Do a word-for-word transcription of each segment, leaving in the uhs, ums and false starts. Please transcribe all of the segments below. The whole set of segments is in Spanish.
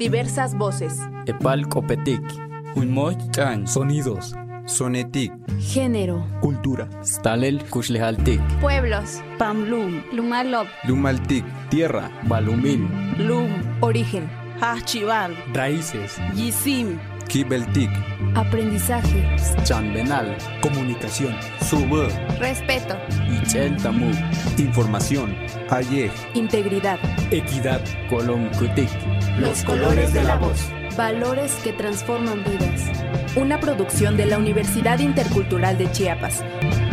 Diversas voces. Epal Copetic. Unmoch-chan. Sonidos. Sonetic. Género. Cultura. Stalel Kushlehaltik. Pueblos. Pamlum. Lumalop. Lumaltic. Tierra. Balumil. Lum. Origen. Hachival. Raíces. Yisim. Kibeltic. Aprendizaje. Chanbenal. Comunicación. Sube. Respeto. Ichel Tamu. Información. Ayej. Integridad. Equidad. Kolom Kutik. Los colores de la voz. Valores que transforman vidas. Una producción de la Universidad Intercultural de Chiapas.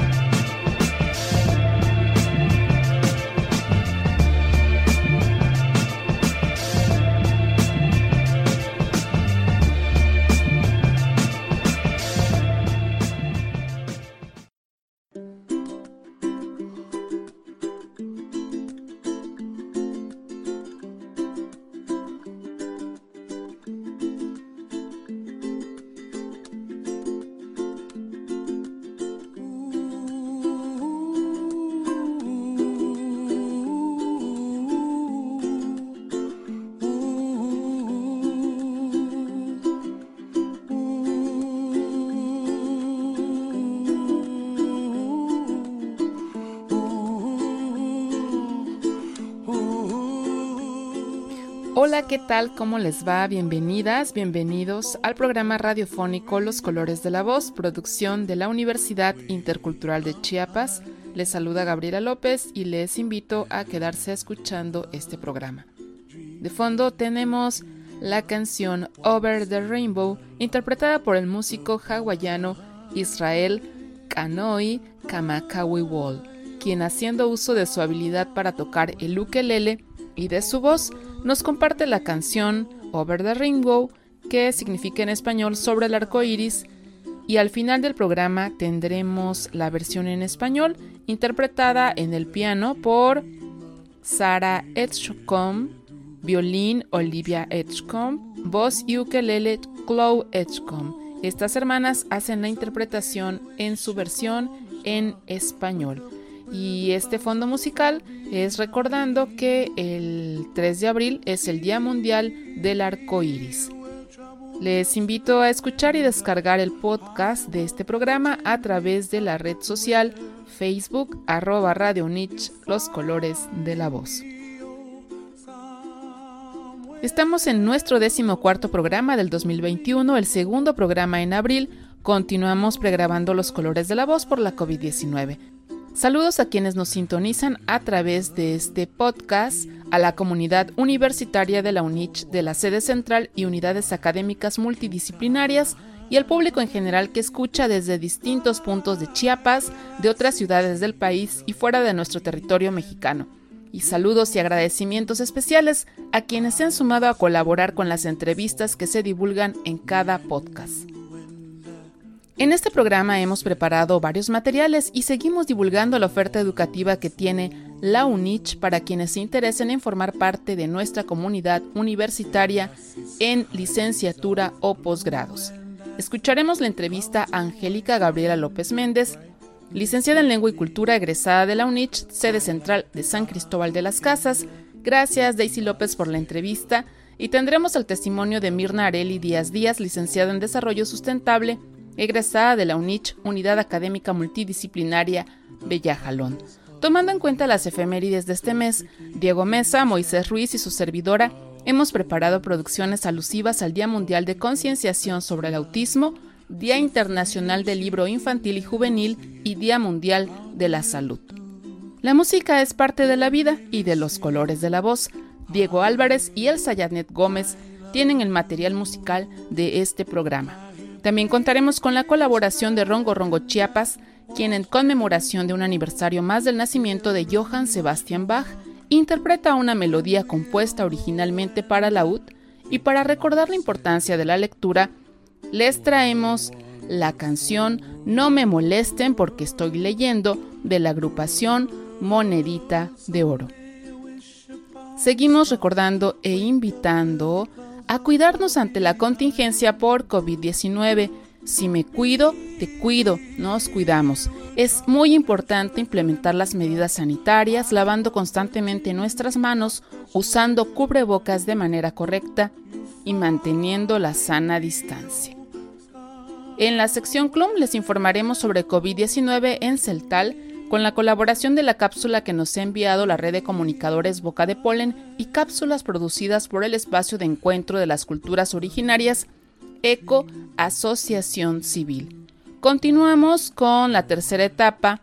Hola, ¿qué tal? ¿Cómo les va? Bienvenidas, bienvenidos al programa radiofónico Los Colores de la Voz, producción de la Universidad Intercultural de Chiapas. Les saluda Gabriela López y les invito a quedarse escuchando este programa. De fondo tenemos la canción Over the Rainbow, interpretada por el músico hawaiano Israel Kanoi Kamakawiwo'ole, quien, haciendo uso de su habilidad para tocar el ukelele y de su voz, nos comparte la canción Over the Rainbow, que significa en español sobre el arco iris, y al final del programa tendremos la versión en español interpretada en el piano por Sarah Edgecombe, violín Olivia Edgecombe, voz y ukelele Chloe Edgecombe. Estas hermanas hacen la interpretación en su versión en español. Y este fondo musical es recordando que el tres de abril es el Día Mundial del Arco Iris. Les invito a escuchar y descargar el podcast de este programa a través de la red social Facebook, arroba Radio Unich, Los Colores de la Voz. Estamos en nuestro decimocuarto programa del dos mil veintiuno, el segundo programa en abril. Continuamos pregrabando Los Colores de la Voz por la covid diecinueve. Saludos a quienes nos sintonizan a través de este podcast, a la comunidad universitaria de la UNICH de la sede central y unidades académicas multidisciplinarias y al público en general que escucha desde distintos puntos de Chiapas, de otras ciudades del país y fuera de nuestro territorio mexicano. Y saludos y agradecimientos especiales a quienes se han sumado a colaborar con las entrevistas que se divulgan en cada podcast. En este programa hemos preparado varios materiales y seguimos divulgando la oferta educativa que tiene la UNICH para quienes se interesen en formar parte de nuestra comunidad universitaria en licenciatura o posgrados. Escucharemos la entrevista a Angélica Gabriela López Méndez, licenciada en Lengua y Cultura, egresada de la UNICH, sede central de San Cristóbal de las Casas. Gracias, Daisy López, por la entrevista. Y tendremos el testimonio de Mirna Areli Díaz Díaz, licenciada en Desarrollo Sustentable, egresada de la UNICH, Unidad Académica Multidisciplinaria Bellajalón. Tomando en cuenta las efemérides de este mes, Diego Mesa, Moisés Ruiz y su servidora hemos preparado producciones alusivas al Día Mundial de Concienciación sobre el Autismo, Día Internacional del Libro Infantil y Juvenil y Día Mundial de la Salud. La música es parte de la vida y de los colores de la voz. Diego Álvarez y Elsa Yanet Gómez tienen el material musical de este programa. También contaremos con la colaboración de Rongo Rongo Chiapas, quien en conmemoración de un aniversario más del nacimiento de Johann Sebastian Bach, interpreta una melodía compuesta originalmente para laúd, y para recordar la importancia de la lectura, les traemos la canción No me molesten porque estoy leyendo, de la agrupación Monedita de Oro. Seguimos recordando e invitando a cuidarnos ante la contingencia por covid diecinueve. Si me cuido, te cuido, nos cuidamos. Es muy importante implementar las medidas sanitarias, lavando constantemente nuestras manos, usando cubrebocas de manera correcta, y manteniendo la sana distancia. En la sección C L U M les informaremos sobre COVID diecinueve en Celtal, con la colaboración de la cápsula que nos ha enviado la red de comunicadores Boca de Polen y cápsulas producidas por el Espacio de Encuentro de las Culturas Originarias, ECO, Asociación Civil. Continuamos con la tercera etapa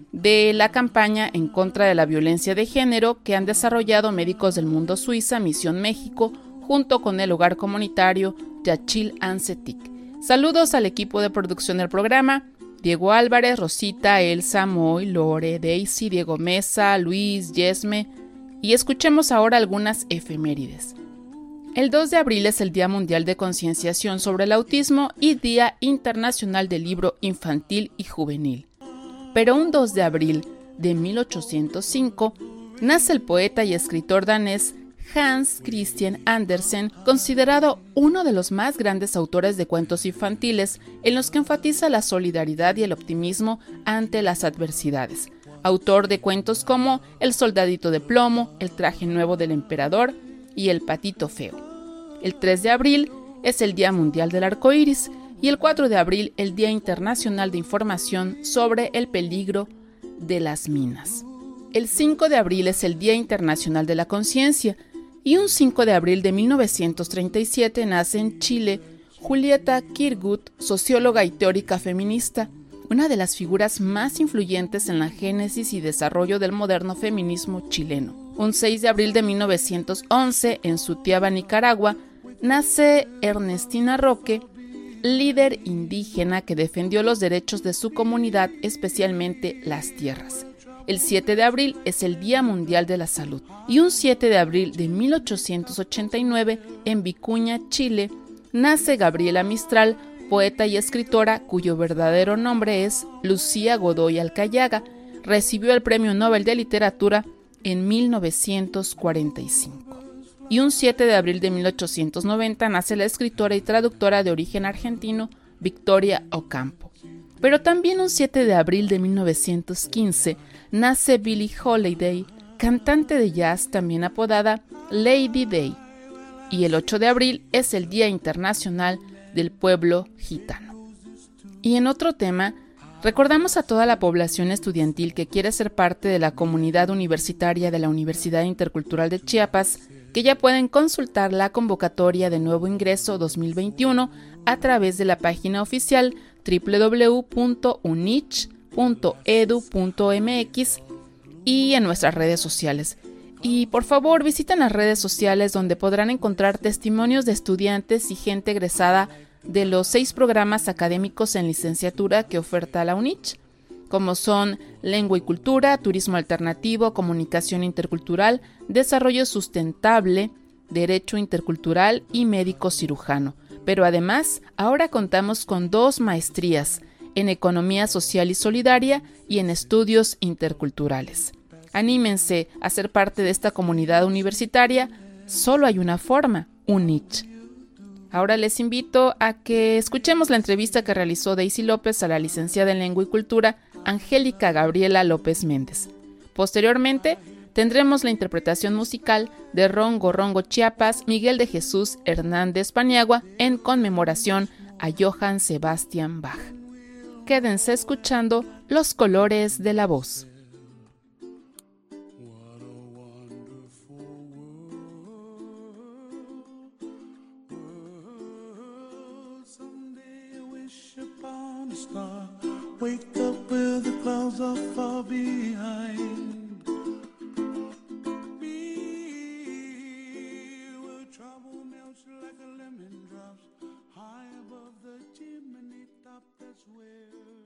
de la campaña en contra de la violencia de género que han desarrollado Médicos del Mundo Suiza, Misión México, junto con el hogar comunitario Yachil Ancetic. Saludos al equipo de producción del programa: Diego Álvarez, Rosita, Elsa, Moy, Lore, Daisy, Diego Mesa, Luis, Yesme, y escuchemos ahora algunas efemérides. El dos de abril es el Día Mundial de Concienciación sobre el Autismo y Día Internacional del Libro Infantil y Juvenil. Pero un dos de abril de mil ochocientos cinco nace el poeta y escritor danés Hans Christian Andersen, considerado uno de los más grandes autores de cuentos infantiles, en los que enfatiza la solidaridad y el optimismo ante las adversidades. Autor de cuentos como El soldadito de plomo, El traje nuevo del emperador y El patito feo. El tres de abril es el Día Mundial del Arco Iris y el cuatro de abril el Día Internacional de Información sobre el peligro de las minas. El cinco de abril es el Día Internacional de la Conciencia. Y un cinco de abril de mil novecientos treinta y siete nace en Chile Julieta Kirgut, socióloga y teórica feminista, una de las figuras más influyentes en la génesis y desarrollo del moderno feminismo chileno. Un seis de abril de mil novecientos once, en Sutiaba, Nicaragua, nace Ernestina Roque, líder indígena que defendió los derechos de su comunidad, especialmente las tierras. El siete de abril es el Día Mundial de la Salud. Y un siete de abril de mil ochocientos ochenta y nueve, en Vicuña, Chile, nace Gabriela Mistral, poeta y escritora cuyo verdadero nombre es Lucía Godoy Alcayaga. Recibió el Premio Nobel de Literatura en mil novecientos cuarenta y cinco. Y un siete de abril de mil ochocientos noventa nace la escritora y traductora de origen argentino Victoria Ocampo. Pero también un siete de abril de mil novecientos quince nace Billie Holiday, cantante de jazz también apodada Lady Day. Y el ocho de abril es el Día Internacional del Pueblo Gitano. Y en otro tema, recordamos a toda la población estudiantil que quiere ser parte de la comunidad universitaria de la Universidad Intercultural de Chiapas que ya pueden consultar la convocatoria de nuevo ingreso dos mil veintiuno a través de la página oficial doble u doble u doble u punto unich punto e d u punto m x y en nuestras redes sociales. Y por favor visiten las redes sociales donde podrán encontrar testimonios de estudiantes y gente egresada de los seis programas académicos en licenciatura que oferta la UNICH, como son Lengua y Cultura, Turismo Alternativo, Comunicación Intercultural, Desarrollo Sustentable, Derecho Intercultural y Médico Cirujano. Pero además, ahora contamos con dos maestrías, en Economía Social y Solidaria y en Estudios Interculturales. Anímense a ser parte de esta comunidad universitaria. Solo hay una forma, UNICH. Ahora les invito a que escuchemos la entrevista que realizó Daisy López a la licenciada en Lengua y Cultura, Angélica Gabriela López Méndez. Posteriormente, tendremos la interpretación musical de Rongo Rongo Chiapas, Miguel de Jesús Hernández Paniagua, en conmemoración a Johann Sebastian Bach. Quédense escuchando Los Colores de la Voz. Wake up where the clouds are far behind me, where trouble melts like a lemon drops high above the chimney top. That's where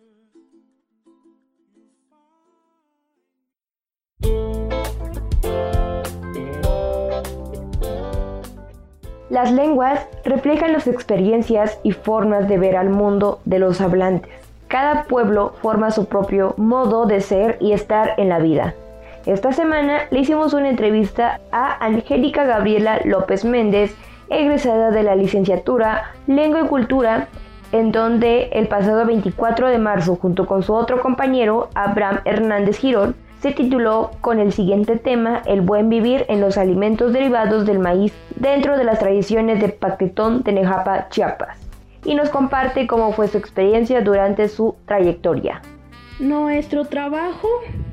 you find. Las lenguas reflejan las experiencias y formas de ver al mundo de los hablantes. Cada pueblo forma su propio modo de ser y estar en la vida. Esta semana le hicimos una entrevista a Angélica Gabriela López Méndez, egresada de la licenciatura Lengua y Cultura, en donde el pasado veinticuatro de marzo, junto con su otro compañero, Abraham Hernández Girón, se tituló con el siguiente tema: El buen vivir en los alimentos derivados del maíz dentro de las tradiciones de Paquetón Tenejapa, Chiapas, y nos comparte cómo fue su experiencia durante su trayectoria. Nuestro trabajo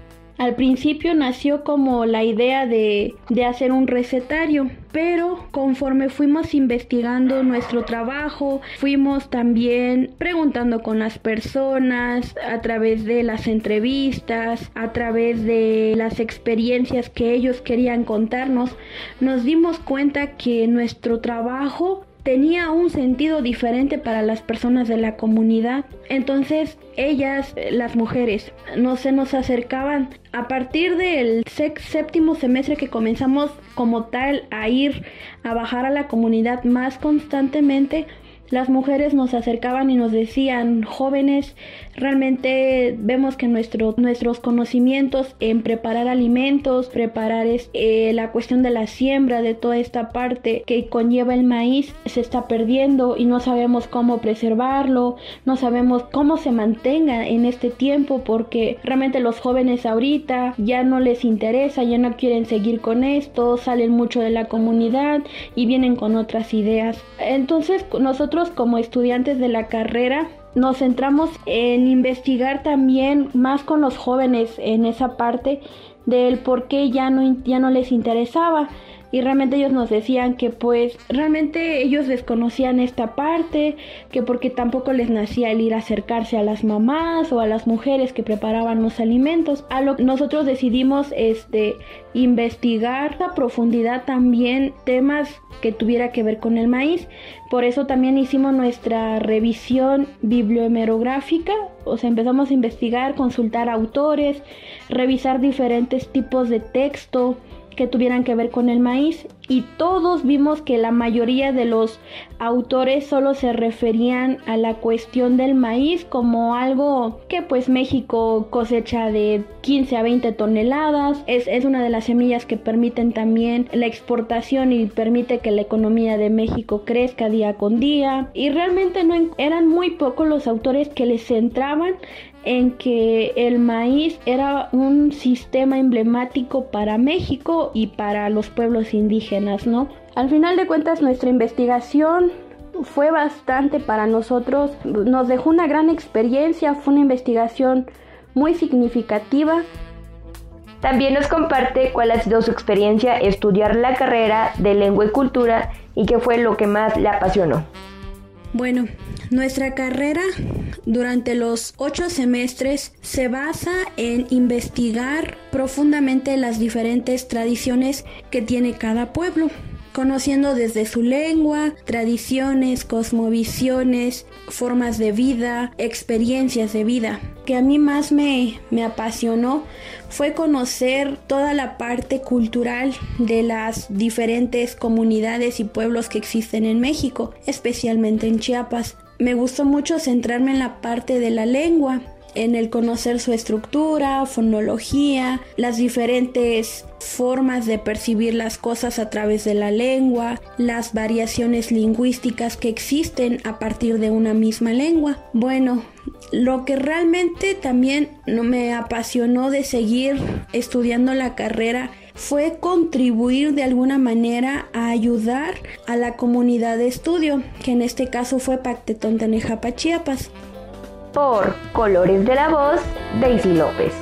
al principio nació como la idea de, de hacer un recetario, pero conforme fuimos investigando nuestro trabajo, fuimos también preguntando con las personas a través de las entrevistas, a través de las experiencias que ellos querían contarnos, nos dimos cuenta que nuestro trabajo tenía un sentido diferente para las personas de la comunidad. Entonces ellas, las mujeres, no se nos acercaban. A partir del séptimo semestre que comenzamos como tal a ir a bajar a la comunidad más constantemente, las mujeres nos acercaban y nos decían: jóvenes, realmente vemos que nuestro, nuestros conocimientos en preparar alimentos, preparar eh, la cuestión de la siembra, de toda esta parte que conlleva el maíz, se está perdiendo y no sabemos cómo preservarlo, no sabemos cómo se mantenga en este tiempo, porque realmente los jóvenes ahorita ya no les interesa, ya no quieren seguir con esto, salen mucho de la comunidad y vienen con otras ideas. Entonces nosotros, como estudiantes de la carrera, nos centramos en investigar también más con los jóvenes en esa parte del por qué ya no, ya no les interesaba. Y realmente ellos nos decían que pues realmente ellos desconocían esta parte, que porque tampoco les nacía el ir a acercarse a las mamás o a las mujeres que preparaban los alimentos. A lo que nosotros decidimos este, investigar a profundidad también temas que tuviera que ver con el maíz. Por eso también hicimos nuestra revisión bibliohemerográfica, o sea, empezamos a investigar, consultar autores, revisar diferentes tipos de texto que tuvieran que ver con el maíz, y todos vimos que la mayoría de los autores solo se referían a la cuestión del maíz como algo que pues México cosecha de quince a veinte toneladas, es, es una de las semillas que permiten también la exportación y permite que la economía de México crezca día con día, y realmente no eran muy pocos los autores que les centraban en que el maíz era un sistema emblemático para México y para los pueblos indígenas, ¿no? Al final de cuentas, nuestra investigación fue bastante para nosotros, nos dejó una gran experiencia, fue una investigación muy significativa. También nos comparte cuál ha sido su experiencia estudiar la carrera de lengua y cultura y qué fue lo que más le apasionó. Bueno, nuestra carrera durante los ocho semestres se basa en investigar profundamente las diferentes tradiciones que tiene cada pueblo, conociendo desde su lengua, tradiciones, cosmovisiones, formas de vida, experiencias de vida. Que a mí más me, me apasionó fue conocer toda la parte cultural de las diferentes comunidades y pueblos que existen en México, especialmente en Chiapas. Me gustó mucho centrarme en la parte de la lengua, en el conocer su estructura, fonología, las diferentes formas de percibir las cosas a través de la lengua, las variaciones lingüísticas que existen a partir de una misma lengua. Bueno, lo que realmente también me apasionó de seguir estudiando la carrera fue contribuir de alguna manera a ayudar a la comunidad de estudio, que en este caso fue Paquetón Tenejapa, Chiapas. Por Colores de la Voz, Daisy López.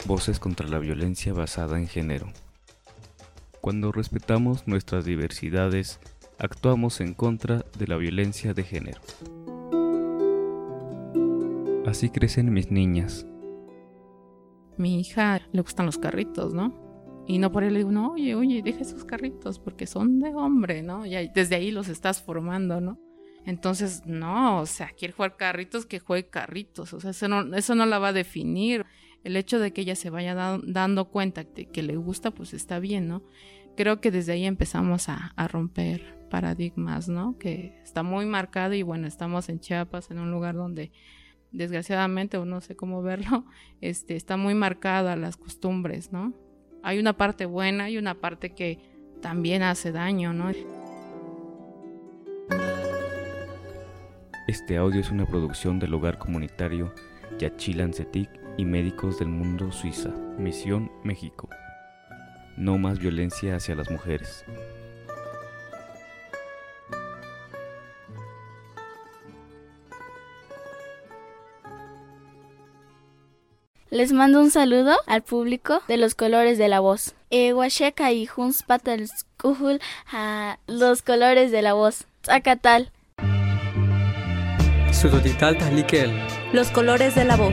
Voces contra la violencia basada en género. Cuando respetamos nuestras diversidades, actuamos en contra de la violencia de género. Así crecen mis niñas. Mi hija le gustan los carritos, ¿no? Y no por él le digo, no, oye, oye, deja esos carritos porque son de hombre, ¿no? Y desde ahí los estás formando, ¿no? Entonces, no, o sea, quiere jugar carritos, que juegue carritos. O sea, eso no, eso no la va a definir. El hecho de que ella se vaya da- dando cuenta de que le gusta, pues está bien, ¿no? Creo que desde ahí empezamos a, a romper paradigmas, ¿no? Que está muy marcado y bueno, estamos en Chiapas, en un lugar donde desgraciadamente, o no sé cómo verlo, este, está muy marcada las costumbres, ¿no? Hay una parte buena y una parte que también hace daño, ¿no? Este audio es una producción del Hogar Comunitario Yaxchilán Cetic y Médicos del Mundo Suiza, Misión México. No más violencia hacia las mujeres. Les mando un saludo al público de Los Colores de la Voz. Eh, Huacheca y Juns Patal Skuhul a Los Colores de la Voz. Zacatal. Sudotital Tahlikel. Los Colores de la Voz.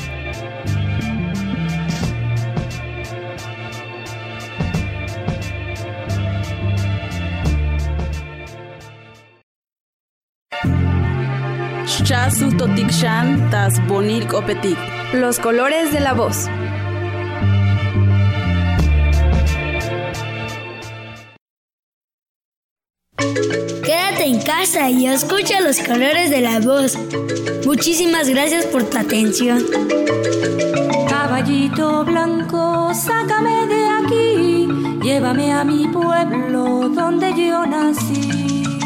Chasu Totikshan Tas Bonil Opetik. Los Colores de la Voz. Quédate en casa y escucha Los Colores de la Voz. Muchísimas gracias por tu atención. Caballito blanco, sácame de aquí, llévame a mi pueblo donde yo nací.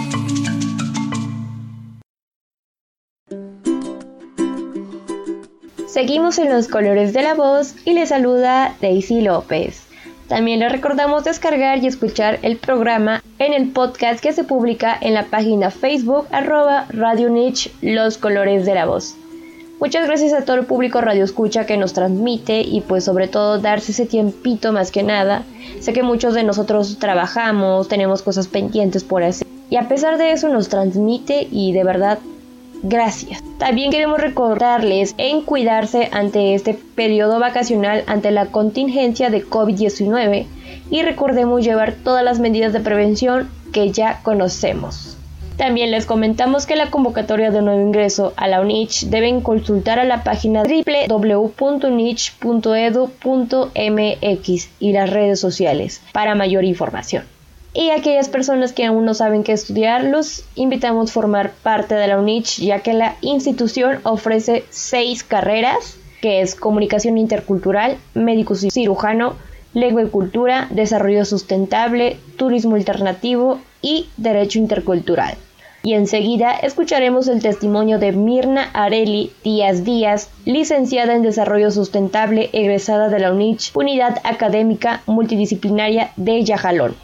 Seguimos en Los Colores de la Voz y les saluda Daisy López. También les recordamos descargar y escuchar el programa en el podcast que se publica en la página Facebook arroba Radio Niche Los Colores de la Voz. Muchas gracias a todo el público Radio Escucha que nos transmite y pues sobre todo darse ese tiempito más que nada. Sé que muchos de nosotros trabajamos, tenemos cosas pendientes por hacer y a pesar de eso nos transmite y de verdad gracias. También queremos recordarles en cuidarse ante este periodo vacacional ante la contingencia de COVID diecinueve y recordemos llevar todas las medidas de prevención que ya conocemos. También les comentamos que la convocatoria de nuevo ingreso a la UNICH deben consultar a la página doble u doble u doble u punto unich punto edu punto m x y las redes sociales para mayor información. Y aquellas personas que aún no saben qué estudiar, los invitamos a formar parte de la UNICH, ya que la institución ofrece seis carreras, que es Comunicación Intercultural, Médico Cirujano, Lengua y Cultura, Desarrollo Sustentable, Turismo Alternativo y Derecho Intercultural. Y enseguida escucharemos el testimonio de Mirna Areli Díaz Díaz, licenciada en Desarrollo Sustentable, egresada de la UNICH, Unidad Académica Multidisciplinaria de Yajalón.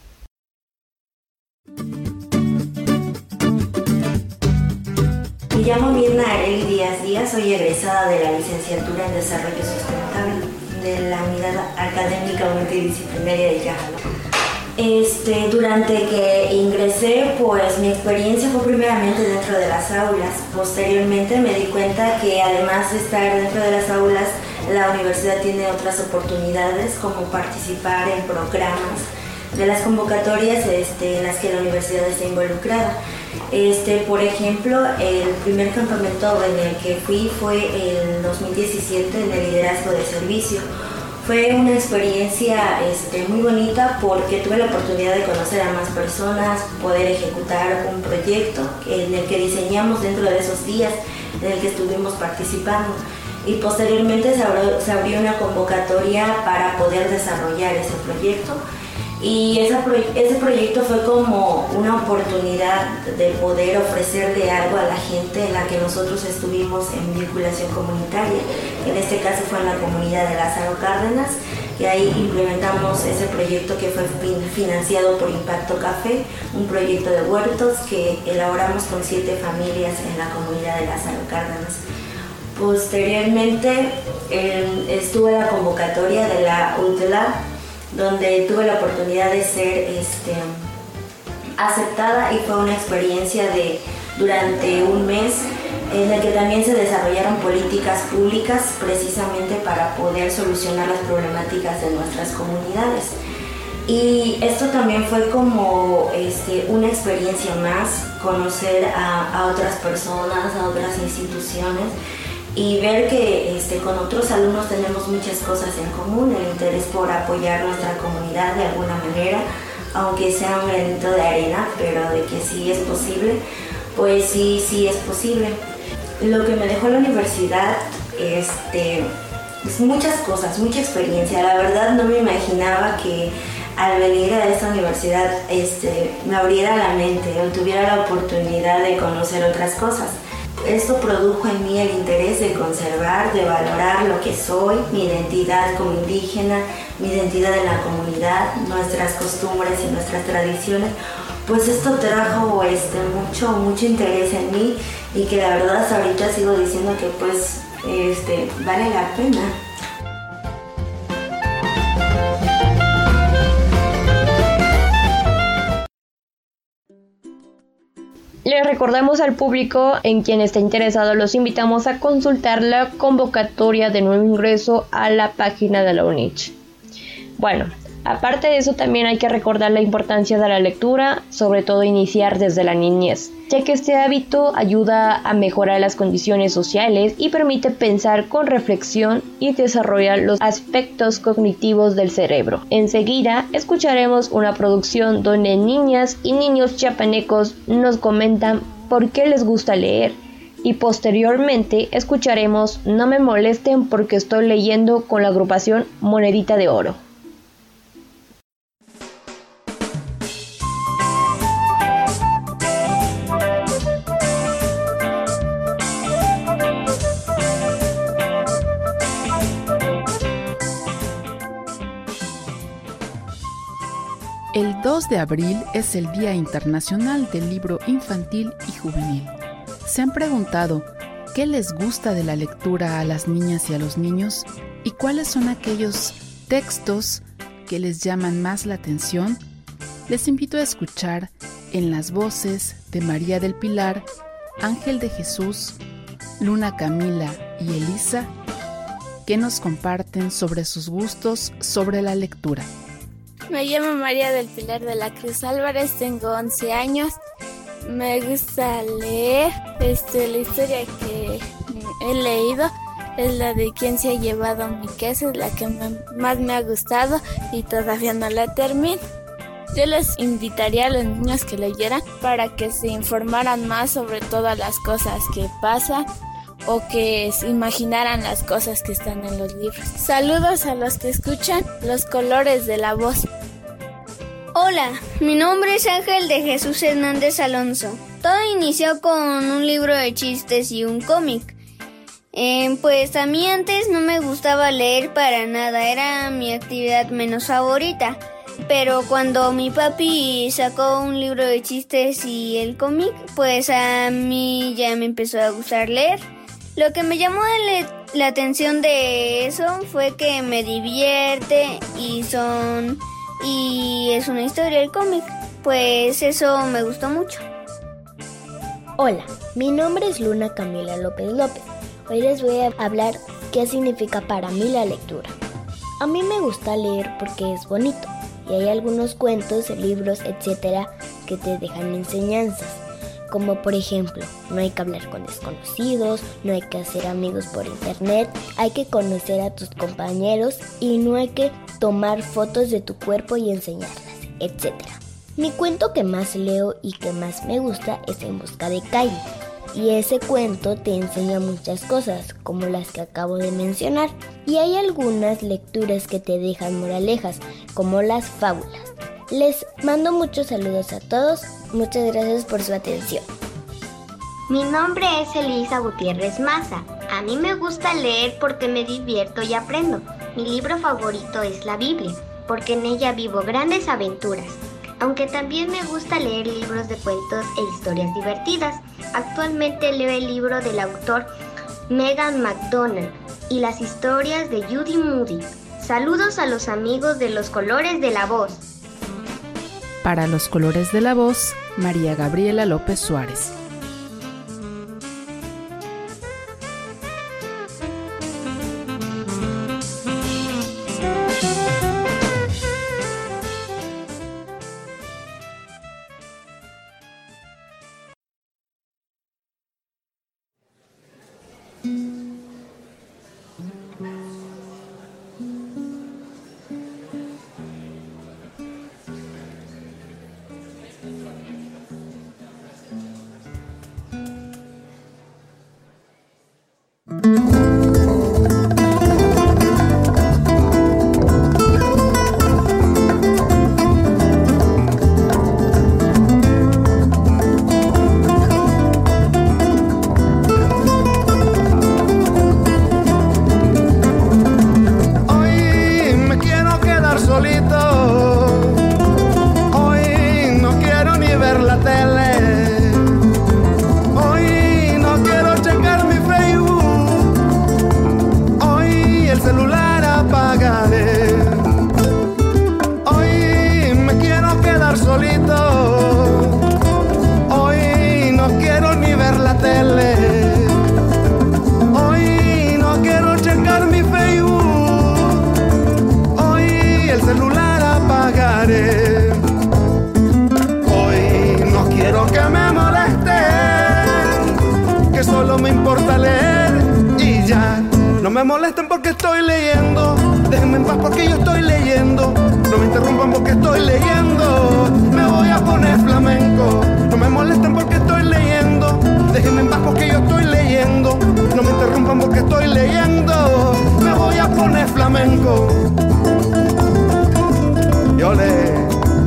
Me llamo Mirna Areli Díaz Díaz, soy egresada de la licenciatura en Desarrollo Sustentable de la Unidad Académica Multidisciplinaria de Yajalón. Este, durante que ingresé, pues mi experiencia fue primeramente dentro de las aulas. Posteriormente me di cuenta que además de estar dentro de las aulas, la universidad tiene otras oportunidades como participar en programas de las convocatorias este, en las que la universidad está involucrada. Este, por ejemplo, el primer campamento en el que fui fue el dos mil diecisiete en el liderazgo de servicio. Fue una experiencia este, muy bonita porque tuve la oportunidad de conocer a más personas, poder ejecutar un proyecto en el que diseñamos dentro de esos días en el que estuvimos participando. Y posteriormente se abrió, se abrió una convocatoria para poder desarrollar ese proyecto. Y esa, ese proyecto fue como una oportunidad de poder ofrecerle algo a la gente en la que nosotros estuvimos en vinculación comunitaria. En este caso fue en la comunidad de Lázaro Cárdenas, que ahí implementamos ese proyecto que fue financiado por Impacto Café, un proyecto de huertos que elaboramos con siete familias en la comunidad de Lázaro Cárdenas. Posteriormente eh, estuve en la convocatoria de la U T L A, donde tuve la oportunidad de ser este, aceptada, y fue una experiencia de durante un mes en la que también se desarrollaron políticas públicas precisamente para poder solucionar las problemáticas de nuestras comunidades. Y esto también fue como este, una experiencia más, conocer a, a otras personas, a otras instituciones, y ver que este, con otros alumnos tenemos muchas cosas en común, el interés por apoyar nuestra comunidad de alguna manera, aunque sea un granito de arena, pero de que sí es posible, pues sí, sí es posible. Lo que me dejó la universidad, este, es muchas cosas, mucha experiencia. La verdad no me imaginaba que al venir a esta universidad este, me abriera la mente o tuviera la oportunidad de conocer otras cosas. Esto produjo en mí el interés de conservar, de valorar lo que soy, mi identidad como indígena, mi identidad en la comunidad, nuestras costumbres y nuestras tradiciones. Pues esto trajo este, mucho, mucho interés en mí, y que la verdad hasta ahorita sigo diciendo que pues este, vale la pena. Les recordamos al público en quien está interesado, los invitamos a consultar la convocatoria de nuevo ingreso a la página de la U N I C H. Bueno, aparte de eso, también hay que recordar la importancia de la lectura, sobre todo iniciar desde la niñez, ya que este hábito ayuda a mejorar las condiciones sociales y permite pensar con reflexión y desarrollar los aspectos cognitivos del cerebro. Enseguida escucharemos una producción donde niñas y niños chiapanecos nos comentan por qué les gusta leer, y posteriormente escucharemos No me molesten porque estoy leyendo con la agrupación Monedita de Oro. El dos de abril es el Día Internacional del Libro Infantil y Juvenil. ¿Se han preguntado qué les gusta de la lectura a las niñas y a los niños? ¿Y cuáles son aquellos textos que les llaman más la atención? Les invito a escuchar en las voces de María del Pilar, Ángel de Jesús, Luna Camila y Elisa, que nos comparten sobre sus gustos sobre la lectura. Me llamo María del Pilar de la Cruz Álvarez, tengo once años. Me gusta leer. Este, la historia que he leído es la de Quién se ha llevado mi queso, es la que me, más me ha gustado y todavía no la termino. Yo les invitaría a los niños que leyeran para que se informaran más sobre todas las cosas que pasan o que se imaginaran las cosas que están en los libros. Saludos a los que escuchan Los Colores de la Voz. Hola, mi nombre es Ángel de Jesús Hernández Alonso. Todo inició con un libro de chistes y un cómic. Eh, pues a mí antes no me gustaba leer para nada, era mi actividad menos favorita. Pero cuando mi papi sacó un libro de chistes y el cómic, pues a mí ya me empezó a gustar leer. Lo que me llamó la atención de eso fue que me divierte y son y es una historia el cómic. Pues eso me gustó mucho. Hola, mi nombre es Luna Camila López López. Hoy les voy a hablar qué significa para mí la lectura. A mí me gusta leer porque es bonito y hay algunos cuentos, libros, etcétera que te dejan enseñanzas. Como por ejemplo, no hay que hablar con desconocidos, no hay que hacer amigos por internet, hay que conocer a tus compañeros y no hay que tomar fotos de tu cuerpo y enseñarlas, etcétera. Mi cuento que más leo y que más me gusta es En busca de Kylie. Y ese cuento te enseña muchas cosas, como las que acabo de mencionar. Y hay algunas lecturas que te dejan moralejas, como las fábulas. Les mando muchos saludos a todos. Muchas gracias por su atención. Mi nombre es Elisa Gutiérrez Maza. A mí me gusta leer porque me divierto y aprendo. Mi libro favorito es la Biblia, porque en ella vivo grandes aventuras. Aunque también me gusta leer libros de cuentos e historias divertidas. Actualmente leo el libro del autor Megan McDonald y las historias de Judy Moody. Saludos a los amigos de Los Colores de la Voz. Para Los Colores de la Voz, María Gabriela López Suárez. me molesten porque estoy leyendo. Déjenme en paz porque yo estoy leyendo. No me interrumpan porque estoy leyendo. Me voy a poner flamenco. No me molesten porque estoy leyendo. Déjenme en paz porque yo estoy leyendo. No me interrumpan porque estoy leyendo. Me voy a poner flamenco. Yo le...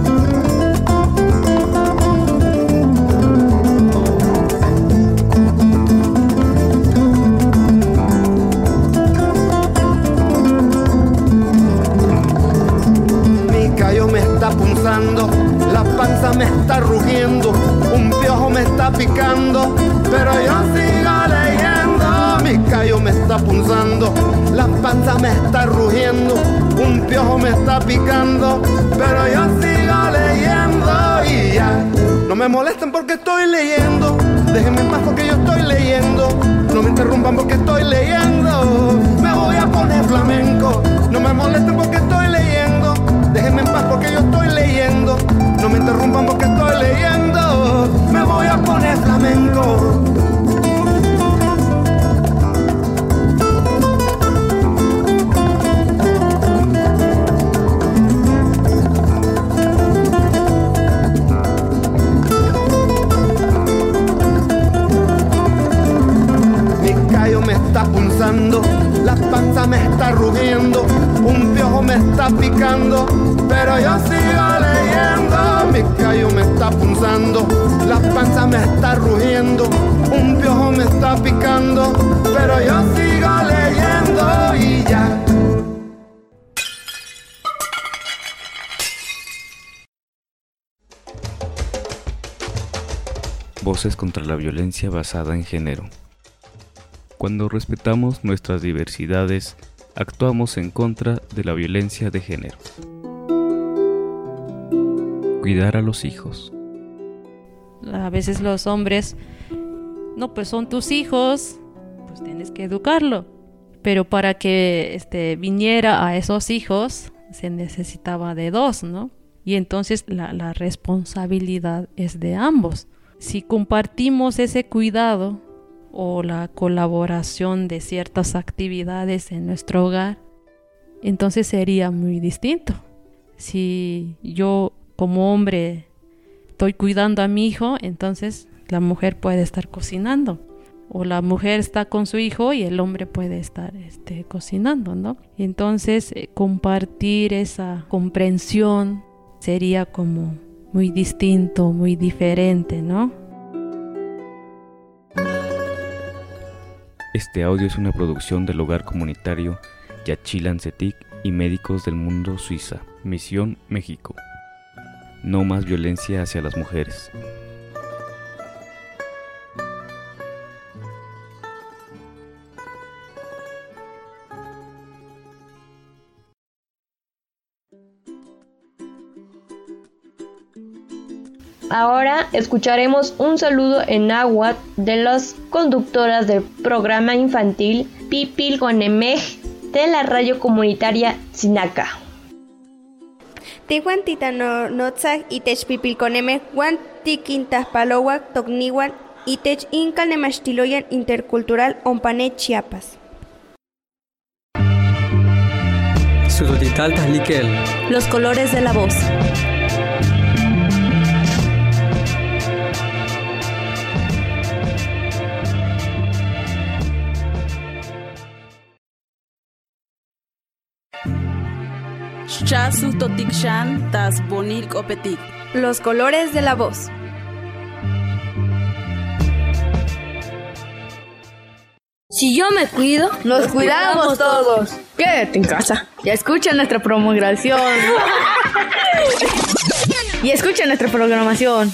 punzando, la panza me está rugiendo, un piojo me está picando, pero yo sigo leyendo. Mi callo me está punzando, la panza me está rugiendo, un piojo me está picando, pero yo sigo leyendo. Y ya, no me molesten porque estoy leyendo. Déjenme en paz porque yo estoy leyendo. No me interrumpan porque estoy leyendo. Me voy a poner flamenco. No me molesten porque estoy leyendo. Déjenme en paz porque yo estoy leyendo. No me interrumpan porque estoy leyendo. Me voy a poner flamenco. Mi callo me está punzando, la panza me está rugiendo, un piojo me está picando, pero yo sigo leyendo. Mi callo me está punzando, la panza me está rugiendo, un piojo me está picando, pero yo sigo leyendo. Y ya. Voces contra la violencia basada en género. Cuando respetamos nuestras diversidades, actuamos en contra de la violencia de género. Cuidar a los hijos. A veces los hombres, no, pues son tus hijos, pues tienes que educarlo. Pero para que este, viniera a esos hijos, se necesitaba de dos, ¿no? Y entonces la, la responsabilidad es de ambos. Si compartimos ese cuidado o la colaboración de ciertas actividades en nuestro hogar, entonces sería muy distinto. Si yo como hombre estoy cuidando a mi hijo, entonces la mujer puede estar cocinando, o la mujer está con su hijo y el hombre puede estar este, cocinando, ¿no? Entonces eh, compartir esa comprensión sería como muy distinto, muy diferente, ¿no? Este audio es una producción del Hogar Comunitario Yaxchilán Cetic y Médicos del Mundo Suiza, Misión México. No más violencia hacia las mujeres. Ahora escucharemos un saludo en náhuatl de las conductoras del programa infantil Pipilconemej de la radio comunitaria Sinaca. Tijuan titano notzak itech Pipilconemej wan tikintajpalowak tokniwan itech inka nemachtiloyan intercultural Ompane Chiapas. Sutotital Tahlikel. Los colores de la voz. Chasu totikshan tas bonil kopetik. Los colores de la voz. Si yo me cuido, nos, nos cuidamos, cuidamos todos. todos. Quédate en casa y escucha nuestra promulgación. y escucha nuestra programación.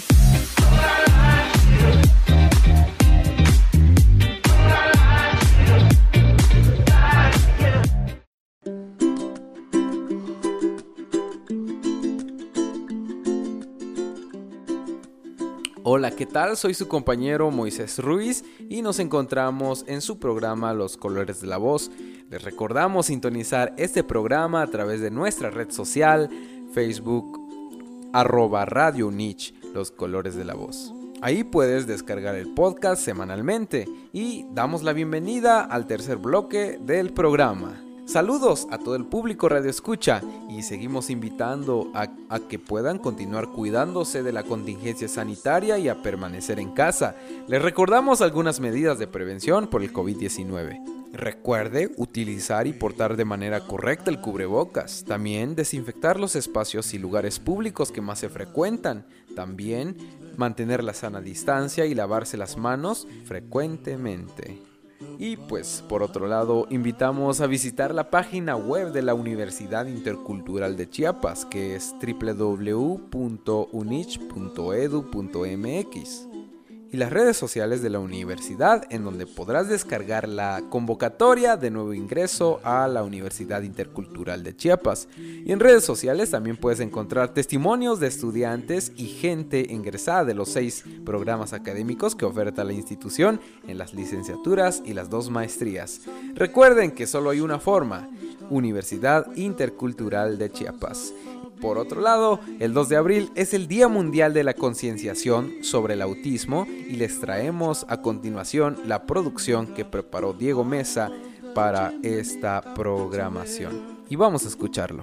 Hola, ¿qué tal? Soy su compañero Moisés Ruiz y nos encontramos en su programa Los Colores de la Voz. Les recordamos sintonizar este programa a través de nuestra red social, Facebook, arroba Radio Unich, Los Colores de la Voz. Ahí puedes descargar el podcast semanalmente y damos la bienvenida al tercer bloque del programa. Saludos a todo el público Radio Escucha y seguimos invitando a, a que puedan continuar cuidándose de la contingencia sanitaria y a permanecer en casa. Les recordamos algunas medidas de prevención por el covid diecinueve. Recuerde utilizar y portar de manera correcta el cubrebocas. También desinfectar los espacios y lugares públicos que más se frecuentan. También mantener la sana distancia y lavarse las manos frecuentemente. Y pues por otro lado invitamos a visitar la página web de la Universidad Intercultural de Chiapas, que es doble u doble u doble u punto unich punto e d u punto m x, y las redes sociales de la universidad, en donde podrás descargar la convocatoria de nuevo ingreso a la Universidad Intercultural de Chiapas. Y en redes sociales también puedes encontrar testimonios de estudiantes y gente ingresada de los seis programas académicos que oferta la institución en las licenciaturas y las dos maestrías. Recuerden que solo hay una forma: Universidad Intercultural de Chiapas. Por otro lado, el dos de abril es el Día Mundial de la Concienciación sobre el Autismo y les traemos a continuación la producción que preparó Diego Mesa para esta programación. Y vamos a escucharlo.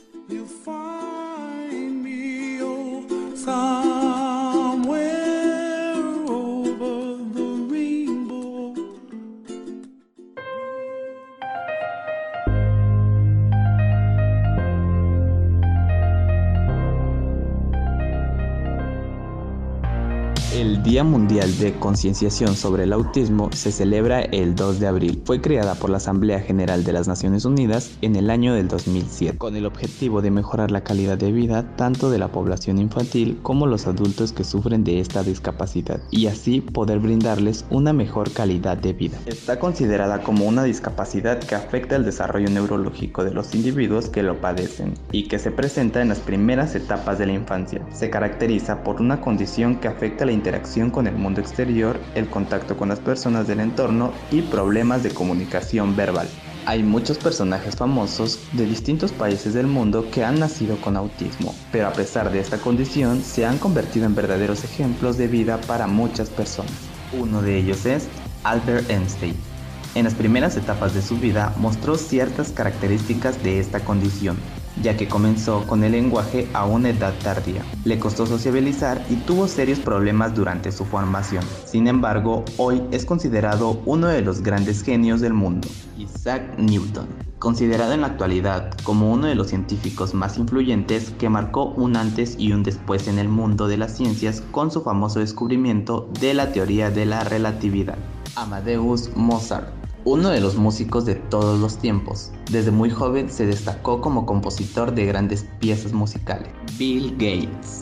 El Día Mundial de Concienciación sobre el Autismo se celebra el dos de abril. Fue creada por la Asamblea General de las Naciones Unidas en el año del dos mil siete, con el objetivo de mejorar la calidad de vida tanto de la población infantil como los adultos que sufren de esta discapacidad, y así poder brindarles una mejor calidad de vida. Está considerada como una discapacidad que afecta el desarrollo neurológico de los individuos que lo padecen y que se presenta en las primeras etapas de la infancia. Se caracteriza por una condición que afecta la interacción con el mundo exterior, el contacto con las personas del entorno y problemas de comunicación verbal. Hay muchos personajes famosos de distintos países del mundo que han nacido con autismo, pero a pesar de esta condición se han convertido en verdaderos ejemplos de vida para muchas personas. Uno de ellos es Albert Einstein. En las primeras etapas de su vida mostró ciertas características de esta condición, ya que comenzó con el lenguaje a una edad tardía. Le costó sociabilizar y tuvo serios problemas durante su formación. Sin embargo, hoy es considerado uno de los grandes genios del mundo. Isaac Newton, considerado en la actualidad como uno de los científicos más influyentes que marcó un antes y un después en el mundo de las ciencias con su famoso descubrimiento de la teoría de la relatividad. Amadeus Mozart, uno de los músicos de todos los tiempos. Desde muy joven se destacó como compositor de grandes piezas musicales. Bill Gates,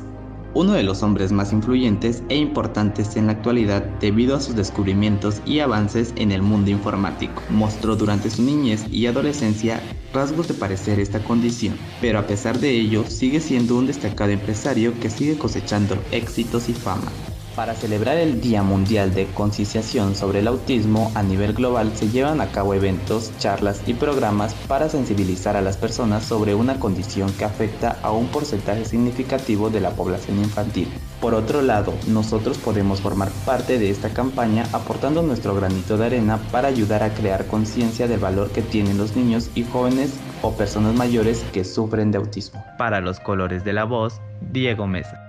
uno de los hombres más influyentes e importantes en la actualidad debido a sus descubrimientos y avances en el mundo informático. Mostró durante su niñez y adolescencia rasgos de parecer esta condición, pero a pesar de ello sigue siendo un destacado empresario que sigue cosechando éxitos y fama. Para celebrar el Día Mundial de Concienciación sobre el Autismo a nivel global se llevan a cabo eventos, charlas y programas para sensibilizar a las personas sobre una condición que afecta a un porcentaje significativo de la población infantil. Por otro lado, nosotros podemos formar parte de esta campaña aportando nuestro granito de arena para ayudar a crear conciencia del valor que tienen los niños y jóvenes o personas mayores que sufren de autismo. Para los colores de la voz, Diego Mesa.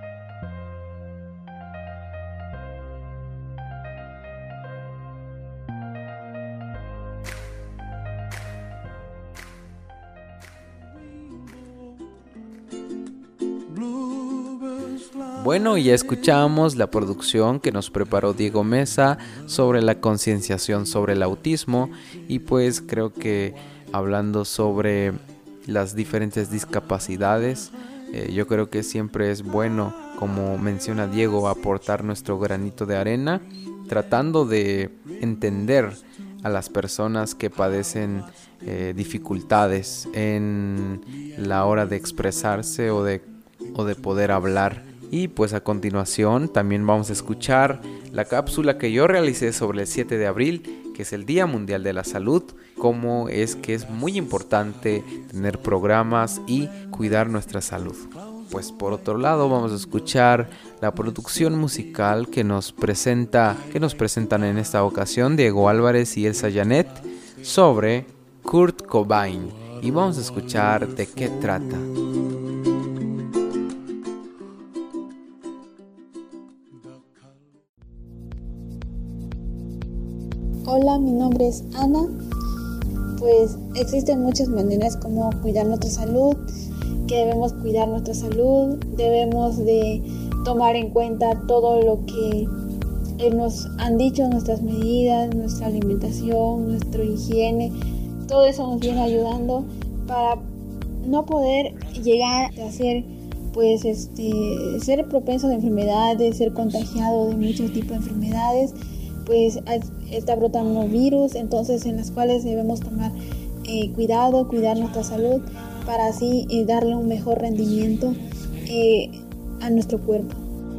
Bueno, ya escuchamos la producción que nos preparó Diego Mesa sobre la concienciación sobre el autismo y pues creo que hablando sobre las diferentes discapacidades, eh, yo creo que siempre es bueno, como menciona Diego, aportar nuestro granito de arena, tratando de entender a las personas que padecen eh, dificultades en la hora de expresarse o de, o de poder hablar. Y pues a continuación también vamos a escuchar la cápsula que yo realicé sobre el siete de abril, que es el Día Mundial de la Salud, cómo es que es muy importante tener programas y cuidar nuestra salud. Pues por otro lado vamos a escuchar la producción musical que nos presenta, que nos presentan en esta ocasión Diego Álvarez y Elsa Janet sobre Kurt Cobain. Y vamos a escuchar de qué trata. Hola, mi nombre es Ana. Pues existen muchas maneras como cuidar nuestra salud, que debemos cuidar nuestra salud, debemos de tomar en cuenta todo lo que nos han dicho, nuestras medidas, nuestra alimentación, nuestra higiene, todo eso nos viene ayudando para no poder llegar a ser pues este ser propenso de enfermedades, ser contagiado de muchos tipos de enfermedades. Pues está brotando virus, entonces en las cuales debemos tomar eh, cuidado, cuidar nuestra salud para así eh, darle un mejor rendimiento eh, a nuestro cuerpo.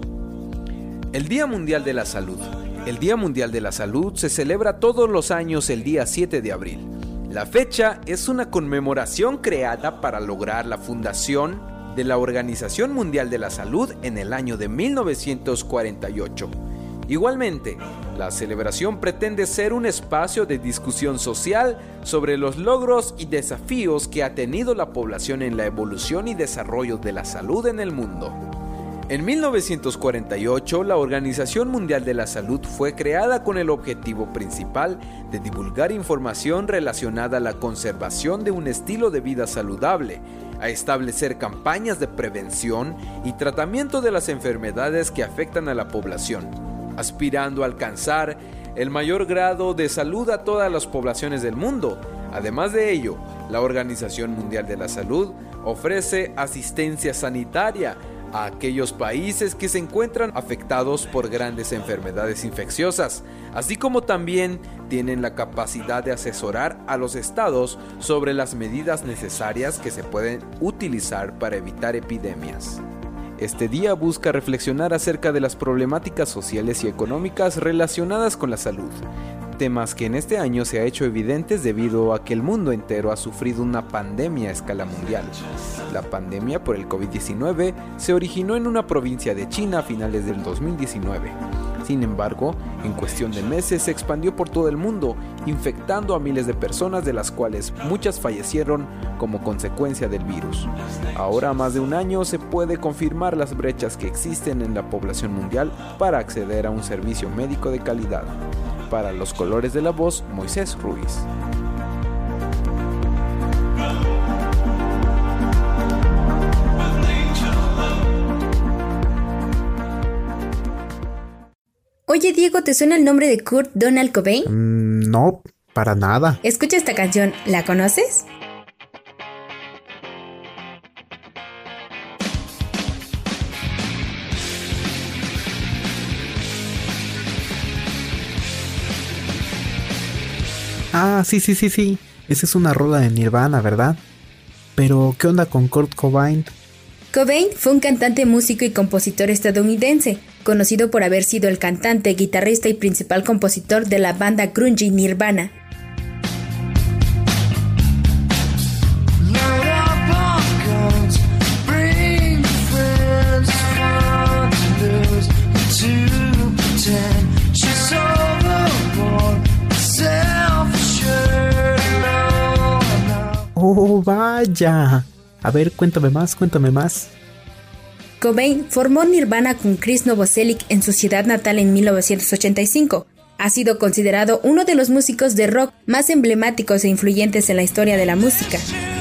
El Día Mundial de la Salud. El Día Mundial de la Salud se celebra todos los años el día siete de abril. La fecha es una conmemoración creada para lograr la fundación de la Organización Mundial de la Salud en el año de mil novecientos cuarenta y ocho. Igualmente, la celebración pretende ser un espacio de discusión social sobre los logros y desafíos que ha tenido la población en la evolución y desarrollo de la salud en el mundo. En mil novecientos cuarenta y ocho, la Organización Mundial de la Salud fue creada con el objetivo principal de divulgar información relacionada a la conservación de un estilo de vida saludable, a establecer campañas de prevención y tratamiento de las enfermedades que afectan a la población, aspirando a alcanzar el mayor grado de salud a todas las poblaciones del mundo. Además de ello, la Organización Mundial de la Salud ofrece asistencia sanitaria a aquellos países que se encuentran afectados por grandes enfermedades infecciosas, así como también tienen la capacidad de asesorar a los estados sobre las medidas necesarias que se pueden utilizar para evitar epidemias. Este día busca reflexionar acerca de las problemáticas sociales y económicas relacionadas con la salud, temas que en este año se ha hecho evidentes debido a que el mundo entero ha sufrido una pandemia a escala mundial. La pandemia por el covid diecinueve se originó en una provincia de China a finales del dos mil diecinueve. Sin embargo, en cuestión de meses se expandió por todo el mundo, infectando a miles de personas, de las cuales muchas fallecieron como consecuencia del virus. Ahora, a más de un año, se puede confirmar las brechas que existen en la población mundial para acceder a un servicio médico de calidad. Para los colores de la voz, Moisés Ruiz. Oye, Diego, ¿te suena el nombre de Kurt Donald Cobain? Mm, no, para nada. Escucha esta canción, ¿la conoces? Ah, sí, sí, sí, sí. Esa es una rola de Nirvana, ¿verdad? Pero, ¿qué onda con Kurt Cobain? Cobain fue un cantante, músico y compositor estadounidense, conocido por haber sido el cantante, guitarrista y principal compositor de la banda grunge Nirvana. ¡Oh, vaya! A ver, cuéntame más, cuéntame más. Cobain formó Nirvana con Chris Novoselic en su ciudad natal en mil novecientos ochenta y cinco. Ha sido considerado uno de los músicos de rock más emblemáticos e influyentes en la historia de la música.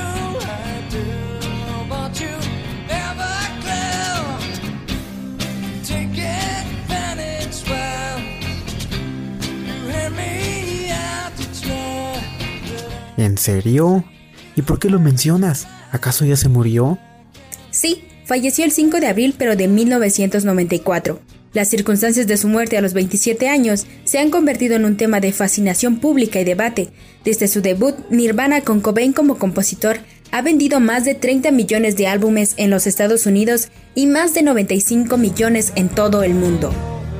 ¿En serio? ¿Y por qué lo mencionas? ¿Acaso ya se murió? Sí, falleció el cinco de abril, pero de mil novecientos noventa y cuatro. Las circunstancias de su muerte a los veintisiete años se han convertido en un tema de fascinación pública y debate. Desde su debut, Nirvana, con Cobain como compositor, ha vendido más de treinta millones de álbumes en los Estados Unidos y más de noventa y cinco millones en todo el mundo.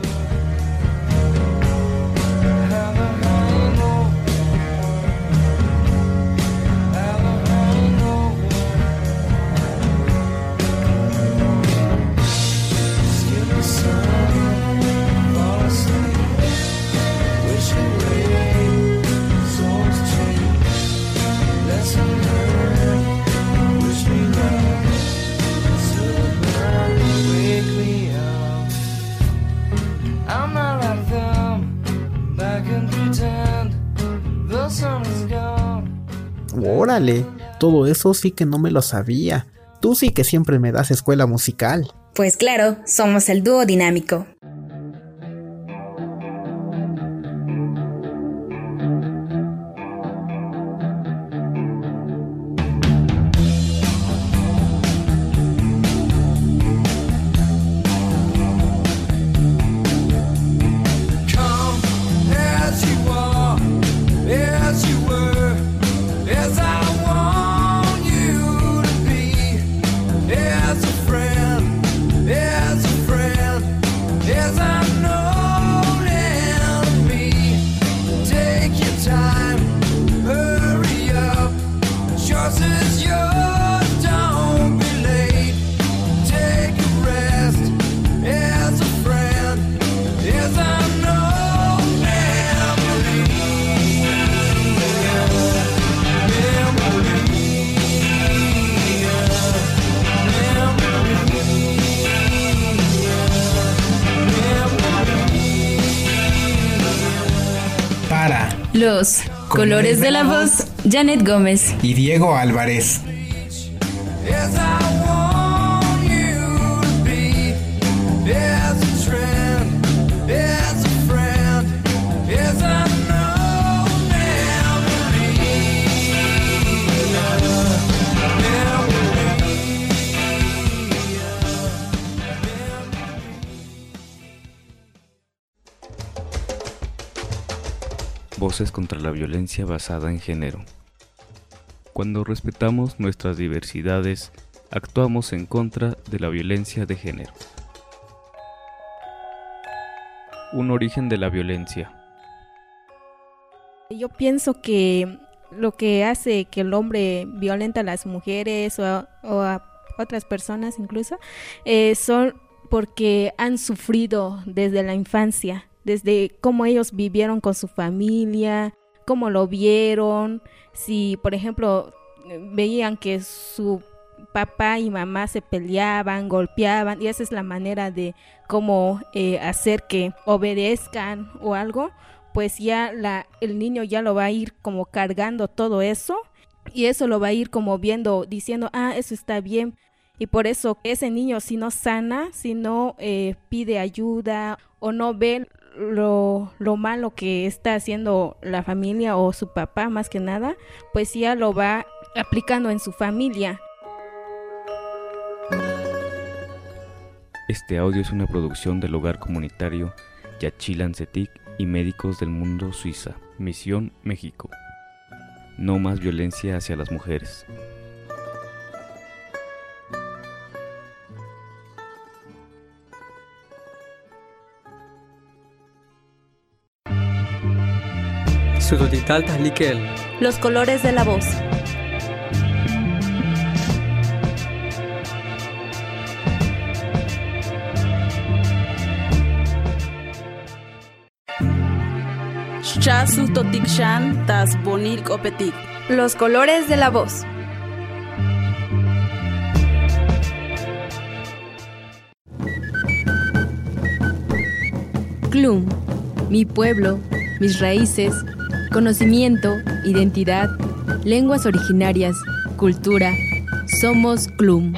Órale, todo eso sí que no me lo sabía. Tú sí que siempre me das escuela musical. Pues claro, somos el dúo dinámico. Los colores de la voz, Janet Gómez y Diego Álvarez. Voces contra la violencia basada en género. Cuando respetamos nuestras diversidades, actuamos en contra de la violencia de género. Un origen de la violencia. Yo pienso que lo que hace que el hombre violenta a las mujeres o a, o a otras personas incluso, eh, son porque han sufrido desde la infancia. Desde cómo ellos vivieron con su familia, cómo lo vieron, si por ejemplo veían que su papá y mamá se peleaban, golpeaban, y esa es la manera de cómo eh, hacer que obedezcan o algo, pues ya la, el niño ya lo va a ir como cargando todo eso, y eso lo va a ir como viendo, diciendo, ah, eso está bien. Y por eso ese niño, si no sana, si no eh, pide ayuda o no ve Lo, lo malo que está haciendo la familia o su papá más que nada, pues ya lo va aplicando en su familia. Este audio es una producción del hogar comunitario Yachilan Cetic y Médicos del Mundo Suiza. Misión México. No más violencia hacia las mujeres. Sudotital Tahlikel. Los colores de la voz. Chasu totikshan tas bonir kopetik. Los colores de la voz. Clum, mi pueblo, mis raíces, conocimiento, identidad, lenguas originarias, cultura. Somos Clum.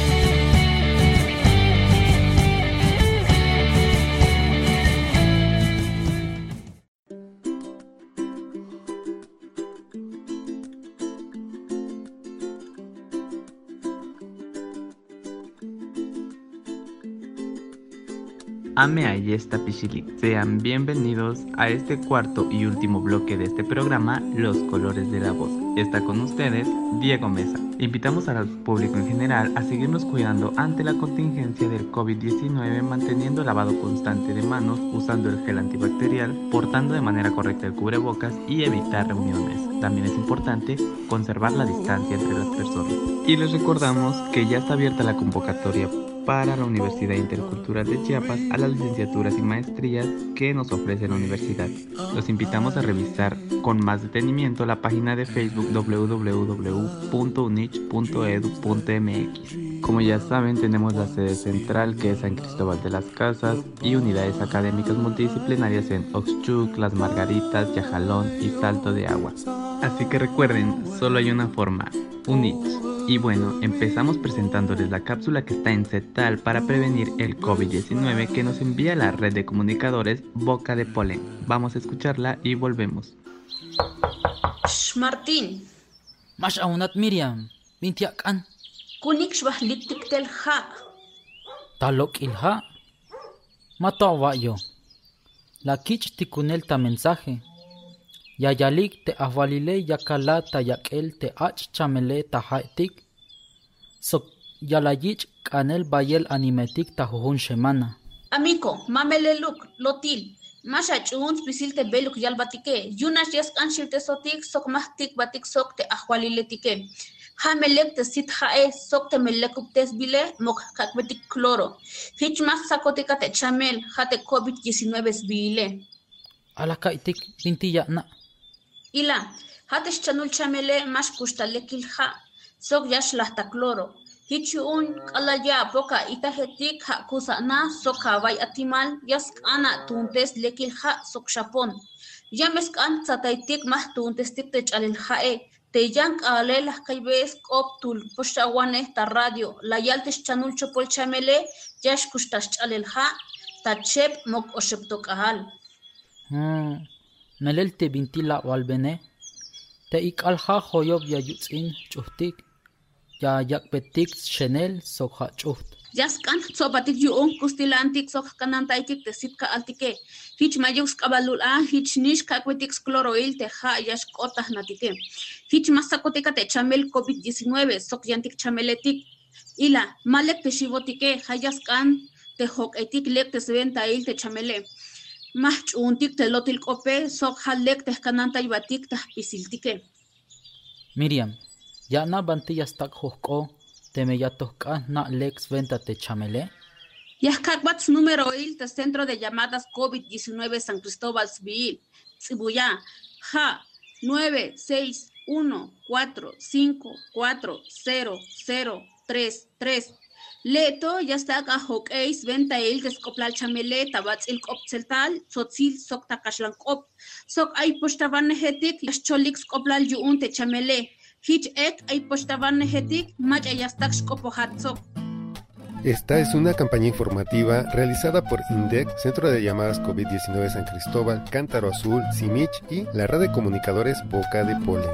Ame Ayesta Pichili. Sean bienvenidos a este cuarto y último bloque de este programa, Los Colores de la Voz. Está con ustedes Diego Mesa. Invitamos al público en general a seguirnos cuidando ante la contingencia del COVID diecinueve, manteniendo el lavado constante de manos, usando el gel antibacterial, portando de manera correcta el cubrebocas y evitar reuniones. También es importante conservar la distancia entre las personas. Y les recordamos que ya está abierta la convocatoria para la Universidad Intercultural de Chiapas a las licenciaturas y maestrías que nos ofrece la universidad. Los invitamos a revisar con más detenimiento la página de Facebook doble u doble u doble u punto unich punto edu punto m x. Como ya saben, tenemos la sede central, que es San Cristóbal de las Casas, y unidades académicas multidisciplinarias en Oxchuc, Las Margaritas, Yajalón y Salto de Agua. Así que recuerden, solo hay una forma, Unich. Y bueno, empezamos presentándoles la cápsula que está en CETAL para prevenir el COVID diecinueve que nos envía la red de comunicadores Boca de Polen. Vamos a escucharla y volvemos. Sh, Martín. Mash aunat Miriam, mintiakan. Kunik shbahlik tel ha. Talok ilha. Matawa yo. La kich tikunel ta mensaje. Yayalik te avalile yakala ta yakel te ach chamele ta haitik. Sok yalayich kanel bayel animetik ta jujun semana. Amico, mamele luk, lotil. Masha chuns pisil te beluk yalbatike. Yunas yes kanshil sotik sok mahtik batik sok te ahwalile tike. Hamelek te sit hae sok te melekup tes bile mok kakbetik cloro. Hich mas sakotika te chamel hate COVID diecinueve bile. Alakaitik bintiya na. Ila, hates chanul chamele mas kustalekil ha, sok yash lahta cloro. Hichu un kalaya poka itahetik ha kusana sok havay atimal, yask ana tuntes lekil ha sok shapon. Yamesk an sataitik mas tuntes tik te chalil hae, te yank ale las kaibes kop tul poshawane ta radio, la yaltes chanul chopol chamele, yash kustash chalil ha, ta chep mok osheptok ahal. Hmm. Melel te bintila walbene, te ikalha hoyob ya yutzin chuhtik, ya yakbetik shenel sokha chuht. Yaskan sobatik yuon kustilantik sok kanantaitik te sitka altike. Hich mayux kabalul a hich nish kakwetik cloroil te ha yash kotah natike. Hich masakotika te chamel COVID diecinueve sok yantik chameletik. Ila malek te shivotike hayaskan te hok etik lek te sventail te chamele. Mach untik te lotil kope sok halek te kananta ibatik te pisiltike. Miriam, ya na bantillas tak hoko te me yatoka na lex venta te chamele. Yahkakwats número il te centro de llamadas COVID diecinueve San Cristóbal Civil. Tsibuya, ja, nueve seis uno cuatro cinco cuatro cero cero tres tres. Leto ya está acá hokeis venta el descoplal chamele tabats el kopseltal sotzil sok takashlan kop sok ay postavan hetik yascholix koplal yuun te chamele hich ek ay postavan hetik mach ayastak skopohat sok. Esta es una campaña informativa realizada por INDEC, Centro de Llamadas COVID diecinueve San Cristóbal, Cántaro Azul, Simich y la red de comunicadores Boca de Polen.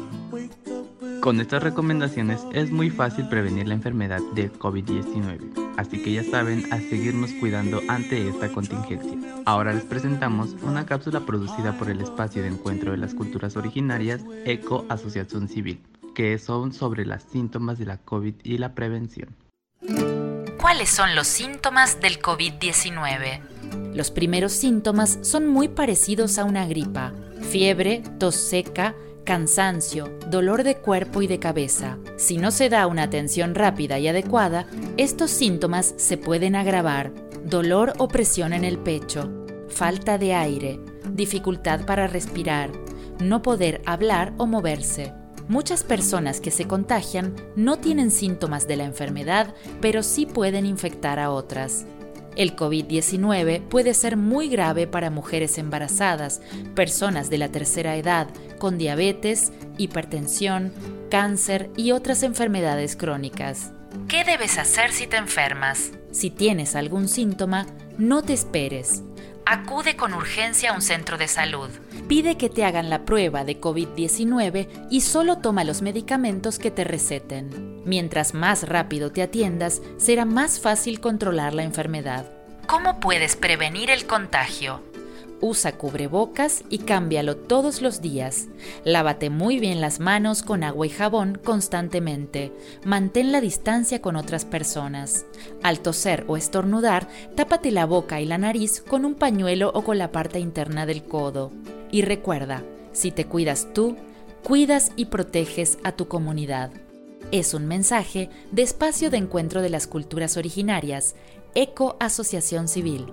Con estas recomendaciones es muy fácil prevenir la enfermedad del COVID diecinueve. así que ya saben, a seguirnos cuidando ante esta contingencia. Ahora les presentamos una cápsula producida por el Espacio de Encuentro de las Culturas Originarias, ECO Asociación Civil, que son sobre los síntomas de la COVID y la prevención. ¿Cuáles son los síntomas del COVID diecinueve? Los primeros síntomas son muy parecidos a una gripa: fiebre, tos seca, cansancio, dolor de cuerpo y de cabeza. Si no se da una atención rápida y adecuada, estos síntomas se pueden agravar: dolor o presión en el pecho, falta de aire, dificultad para respirar, no poder hablar o moverse. Muchas personas que se contagian no tienen síntomas de la enfermedad, pero sí pueden infectar a otras. El COVID diecinueve puede ser muy grave para mujeres embarazadas, personas de la tercera edad, con diabetes, hipertensión, cáncer y otras enfermedades crónicas. ¿Qué debes hacer si te enfermas? Si tienes algún síntoma, no te esperes. Acude con urgencia a un centro de salud. Pide que te hagan la prueba de COVID diecinueve y solo toma los medicamentos que te receten. Mientras más rápido te atiendas, será más fácil controlar la enfermedad. ¿Cómo puedes prevenir el contagio? Usa cubrebocas y cámbialo todos los días. Lávate muy bien las manos con agua y jabón constantemente. Mantén la distancia con otras personas. Al toser o estornudar, tápate la boca y la nariz con un pañuelo o con la parte interna del codo. Y recuerda, si te cuidas tú, cuidas y proteges a tu comunidad. Es un mensaje de Espacio de Encuentro de las Culturas Originarias, ECO Asociación Civil.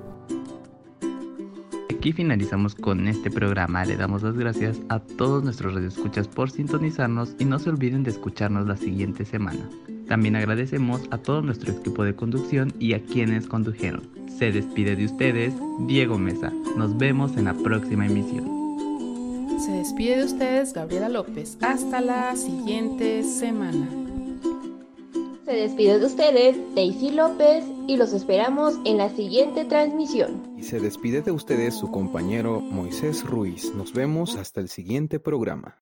Aquí finalizamos con este programa. Le damos las gracias a todos nuestros radioescuchas por sintonizarnos y no se olviden de escucharnos la siguiente semana. También agradecemos a todo nuestro equipo de conducción y a quienes condujeron. Se despide de ustedes Diego Mesa. Nos vemos en la próxima emisión. Se despide de ustedes Gabriela López. Hasta la siguiente semana. Se despide de ustedes Daisy López y los esperamos en la siguiente transmisión. Y se despide de ustedes su compañero Moisés Ruiz. Nos vemos hasta el siguiente programa.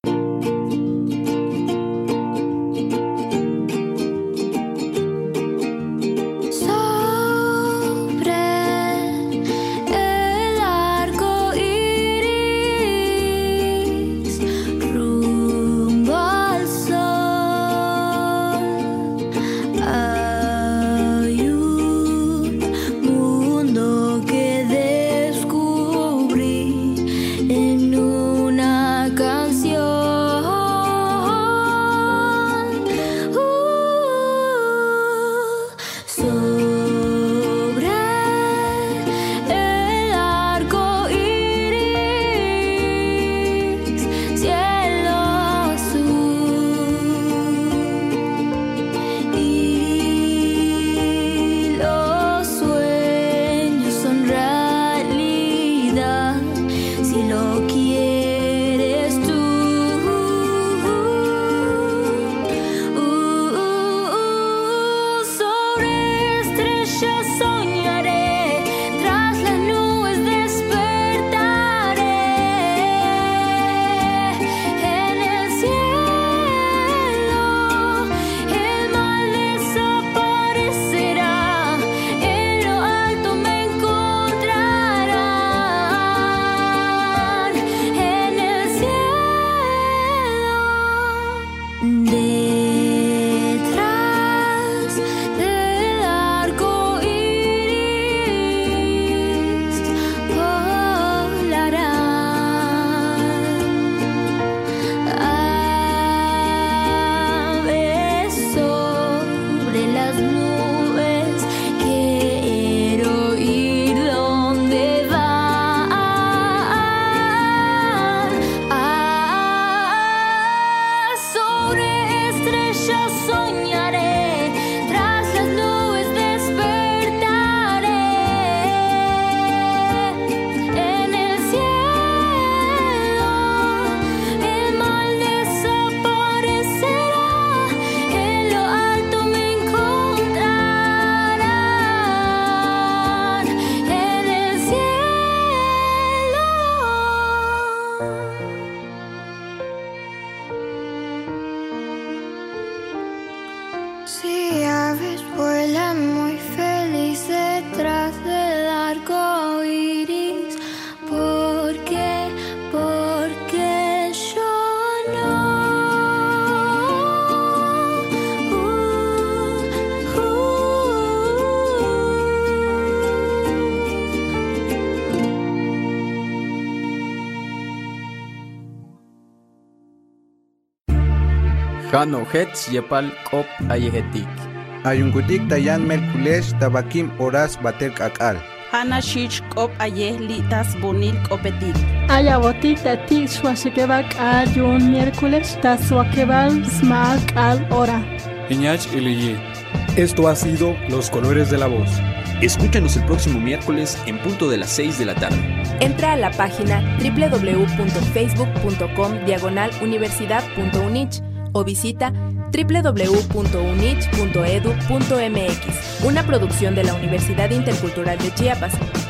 En una canción Jano Hetz Yepal Kop Ayehetik. Ayungutik Tayan Merkulesh Tabakim Horas Bater Kakal. Hana Shich Kop Ayeh Litas Bonil Kopetit. Ayabotik Tatik Swashikebak Ayun Miércoles Taswakebal Smak Al Hora. Iñach Iliyi. Esto ha sido Los Colores de la Voz. Escúchanos el próximo miércoles en punto de las seis de la tarde. Entra a la página doble u doble u doble u punto facebook punto com diagonal universidad punto unich o visita doble u doble u doble u punto unich punto edu punto mx, una producción de la Universidad Intercultural de Chiapas.